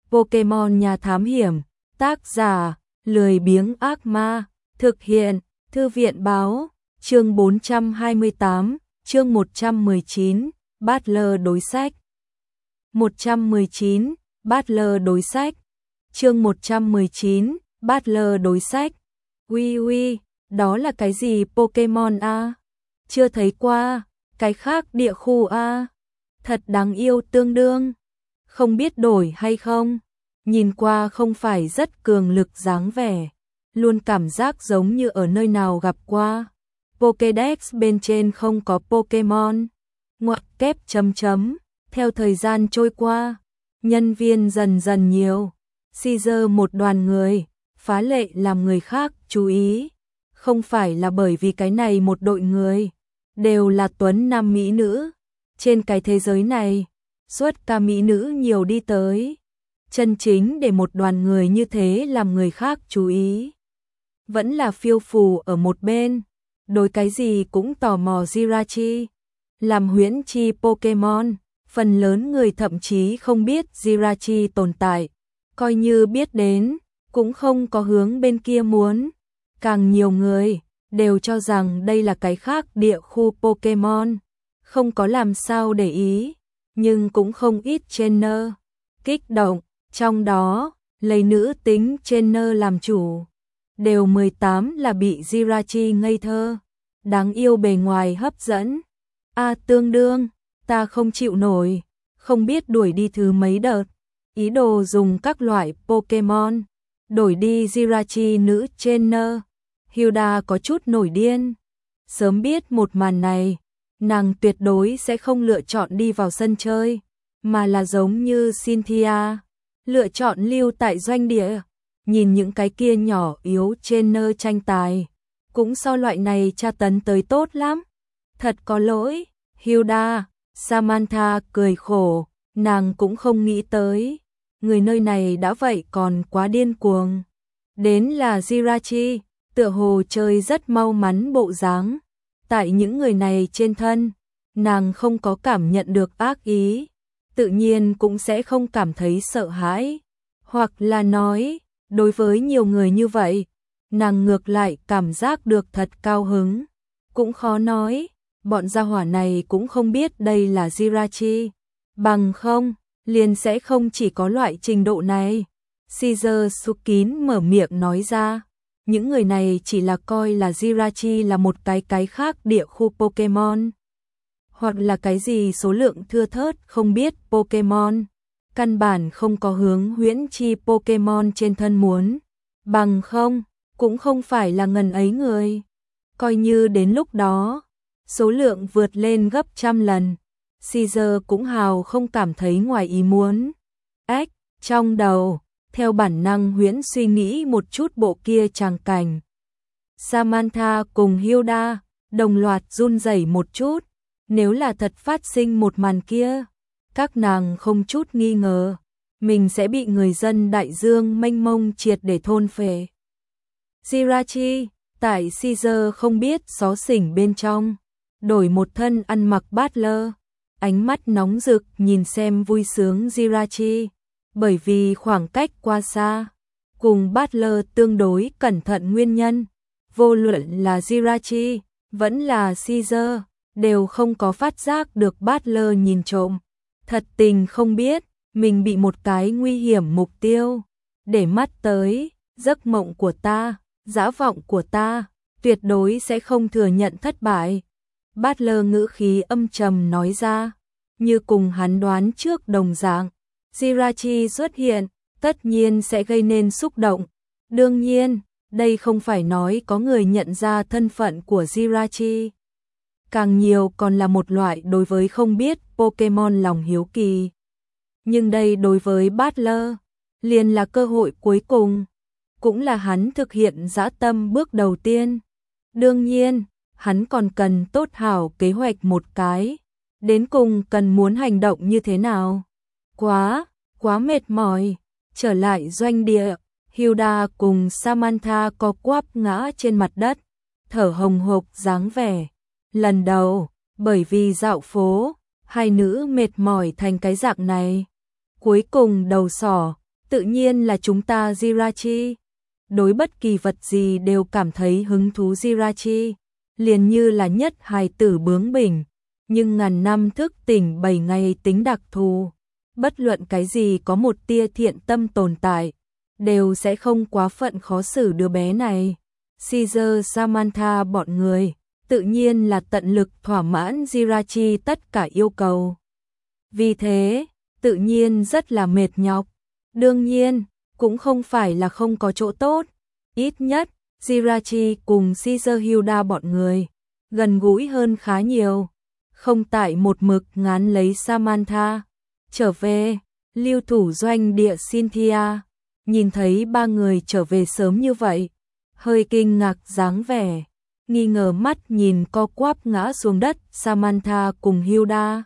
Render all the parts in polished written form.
Pokemon Nhà Thám Hiểm, tác giả, lười biếng ác ma, thực hiện, Thư viện báo, chương 428, chương 119, Battle đối sách. 119, Battle đối sách. Chương 119, Battle đối sách. Uy, đó là cái gì Pokemon a? Chưa thấy qua, cái khác địa khu a. Thật đáng yêu tương đương. Không biết đổi hay không? Nhìn qua không phải rất cường lực dáng vẻ, luôn cảm giác giống như ở nơi nào gặp qua. Pokédex bên trên không có Pokemon. Ngoặc kép chấm chấm. Theo thời gian trôi qua, nhân viên dần dần nhiều. Caesar một đoàn người, phá lệ làm người khác chú ý. Không phải là bởi vì cái này một đội người, đều là tuấn nam mỹ nữ. Trên cái thế giới này, suốt ca mỹ nữ nhiều đi tới. Chân chính để một đoàn người như thế làm người khác chú ý. Vẫn là phiêu phù ở một bên, đối cái gì cũng tò mò Jirachi. Làm huyễn chi Pokemon, phần lớn người thậm chí không biết Jirachi tồn tại. Coi như biết đến, cũng không có hướng bên kia muốn. Càng nhiều người, đều cho rằng đây là cái khác địa khu Pokemon. Không có làm sao để ý, nhưng cũng không ít trainer kích động, trong đó, lấy nữ tính trainer làm chủ. Đều 18 là bị Jirachi ngây thơ, đáng yêu bề ngoài hấp dẫn. Tương đương, ta không chịu nổi, không biết đuổi đi thứ mấy đợt. Ý đồ dùng các loại Pokemon, đổi đi Jirachi nữ trainer. Hilda có chút nổi điên. Sớm biết một màn này, nàng tuyệt đối sẽ không lựa chọn đi vào sân chơi, mà là giống như Cynthia, lựa chọn lưu tại doanh địa, nhìn những cái kia nhỏ yếu trainer tranh tài, cũng so loại này tra tấn tới tốt lắm. Thật có lỗi, Hilda. Samantha cười khổ, nàng cũng không nghĩ tới, người nơi này đã vậy còn quá điên cuồng. Đến là Jirachi, tựa hồ chơi rất mau mắn bộ dáng. Tại những người này trên thân, nàng không có cảm nhận được ác ý, tự nhiên cũng sẽ không cảm thấy sợ hãi. Hoặc là nói, đối với nhiều người như vậy, nàng ngược lại cảm giác được thật cao hứng. Cũng khó nói, bọn gia hỏa này cũng không biết đây là Jirachi. Bằng không, liền sẽ không chỉ có loại trình độ này. Caesar sụ kín mở miệng nói ra. Những người này chỉ là coi là Jirachi là một cái khác địa khu Pokemon. Hoặc là cái gì số lượng thưa thớt không biết Pokemon. Căn bản không có hướng huyễn chi Pokemon trên thân muốn. Bằng không, cũng không phải là ngần ấy người. Coi như đến lúc đó, số lượng vượt lên gấp trăm lần. Caesar cũng hào không cảm thấy ngoài ý muốn. Trong đầu, theo bản năng huyễn suy nghĩ một chút bộ kia tràng cảnh. Samantha cùng Hilda đồng loạt run rẩy một chút. Nếu là thật phát sinh một màn kia, các nàng không chút nghi ngờ, mình sẽ bị người dân đại dương mênh mông triệt để thôn phệ. Jirachi, tại Caesar không biết xó xỉnh bên trong, đổi một thân ăn mặc Butler, ánh mắt nóng rực nhìn xem vui sướng Jirachi. Bởi vì khoảng cách quá xa, cùng Butler tương đối cẩn thận nguyên nhân, vô luận là Jirachi, vẫn là Caesar, đều không có phát giác được Butler nhìn trộm. Thật tình không biết, mình bị một cái nguy hiểm mục tiêu, để mắt tới, giấc mộng của ta, dã vọng của ta, tuyệt đối sẽ không thừa nhận thất bại. Butler ngữ khí âm trầm nói ra, như cùng hắn đoán trước đồng dạng. Jirachi xuất hiện, tất nhiên sẽ gây nên xúc động. Đương nhiên, đây không phải nói có người nhận ra thân phận của Jirachi. Càng nhiều còn là một loại đối với không biết Pokemon lòng hiếu kỳ. Nhưng đây đối với Butler, liền là cơ hội cuối cùng. Cũng là hắn thực hiện dã tâm bước đầu tiên. Đương nhiên, hắn còn cần tốt hảo kế hoạch một cái. Đến cùng cần muốn hành động như thế nào? Quá mệt mỏi. Trở lại doanh địa, Hilda cùng Samantha co quắp ngã trên mặt đất, thở hồng hộc dáng vẻ. Lần đầu, bởi vì dạo phố, hai nữ mệt mỏi thành cái dạng này. Cuối cùng đầu sỏ, Tự nhiên là chúng ta Jirachi. Đối bất kỳ vật gì đều cảm thấy hứng thú Jirachi, liền như là nhất hài tử bướng bỉnh, nhưng ngàn năm thức tỉnh 7 ngày tính đặc thù. Bất luận cái gì có một tia thiện tâm tồn tại, đều sẽ không quá phận khó xử đứa bé này. Caesar, Samantha bọn người, tự nhiên là tận lực thỏa mãn Jirachi tất cả yêu cầu. Vì thế, tự nhiên rất là mệt nhọc. Đương nhiên, cũng không phải là không có chỗ tốt. Ít nhất, Jirachi cùng Caesar Hilda bọn người, gần gũi hơn khá nhiều. Không tại một mực ngán lấy Samantha. Trở về, lưu thủ doanh địa Cynthia, nhìn thấy ba người trở về sớm như vậy, hơi kinh ngạc dáng vẻ, nghi ngờ mắt nhìn co quắp ngã xuống đất Samantha cùng Hilda.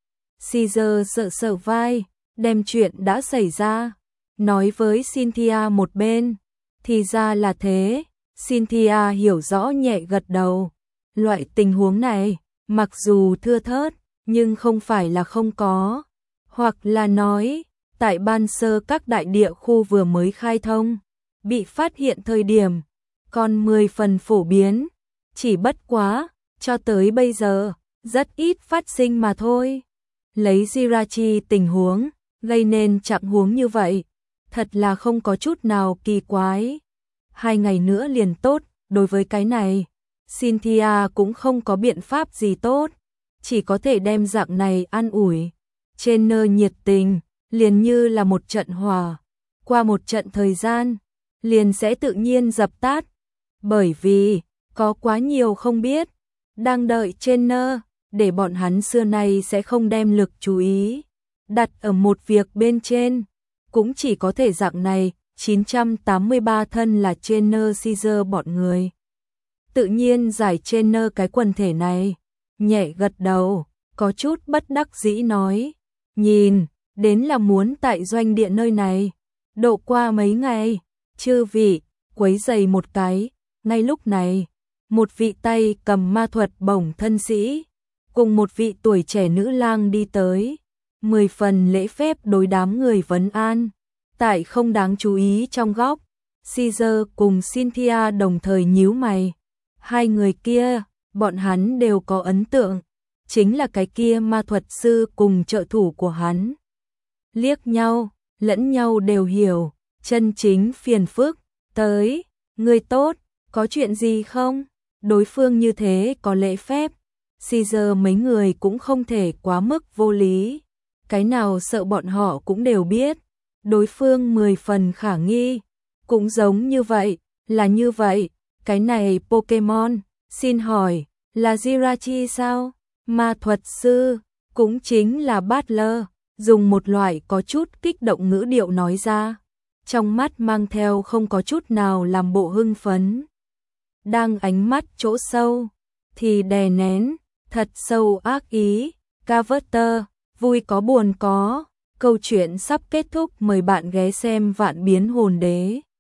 Caesar sợ sợ vai, đem chuyện đã xảy ra, nói với Cynthia một bên. Thì ra là thế, Cynthia hiểu rõ nhẹ gật đầu. Loại tình huống này, mặc dù thưa thớt, nhưng không phải là không có. Hoặc là nói, tại ban sơ các đại địa khu vừa mới khai thông, bị phát hiện thời điểm, còn 10 phần phổ biến. Chỉ bất quá, cho tới bây giờ, rất ít phát sinh mà thôi. Lấy Jirachi tình huống, gây nên trạng huống như vậy, thật là không có chút nào kỳ quái. 2 ngày nữa liền tốt, đối với cái này, Cynthia cũng không có biện pháp gì tốt, chỉ có thể đem dạng này an ủi. Trên nơi nhiệt tình, liền như là một trận hỏa, qua một trận thời gian, liền sẽ tự nhiên dập tắt. Bởi vì, có quá nhiều không biết, đang đợi trên nơ, để bọn hắn xưa nay sẽ không đem lực chú ý đặt ở một việc bên trên, cũng chỉ có thể dạng này. 983 thân là trainer Caesar bọn người, tự nhiên giải trainer cái quần thể này, nhẹ gật đầu, có chút bất đắc dĩ nói, nhìn, đến là muốn tại doanh địa nơi này, độ qua mấy ngày, chư vị, quấy giày một cái. Ngay lúc này, một vị tay cầm ma thuật bổng thân sĩ, cùng một vị tuổi trẻ nữ lang đi tới, 10 phần lễ phép đối đám người vấn an. Tại không đáng chú ý trong góc, Caesar cùng Cynthia đồng thời nhíu mày. Hai người kia, bọn hắn đều có ấn tượng, chính là cái kia ma thuật sư cùng trợ thủ của hắn. Liếc nhau, lẫn nhau đều hiểu, chân chính phiền phức, tới, người tốt, có chuyện gì không? Đối phương như thế có lễ phép, Caesar mấy người cũng không thể quá mức vô lý. Cái nào sợ bọn họ cũng đều biết. Đối phương 10 phần khả nghi, cũng giống như vậy, là như vậy, cái này Pokemon, xin hỏi, là Jirachi sao? Ma thuật sư, cũng chính là Butler, dùng một loại có chút kích động ngữ điệu nói ra, trong mắt mang theo không có chút nào làm bộ hưng phấn. Đang ánh mắt chỗ sâu, thì đè nén, thật sâu ác ý, Carver, vui có buồn có. Câu chuyện sắp kết thúc, mời bạn ghé xem Vạn Biến Hồn Đế.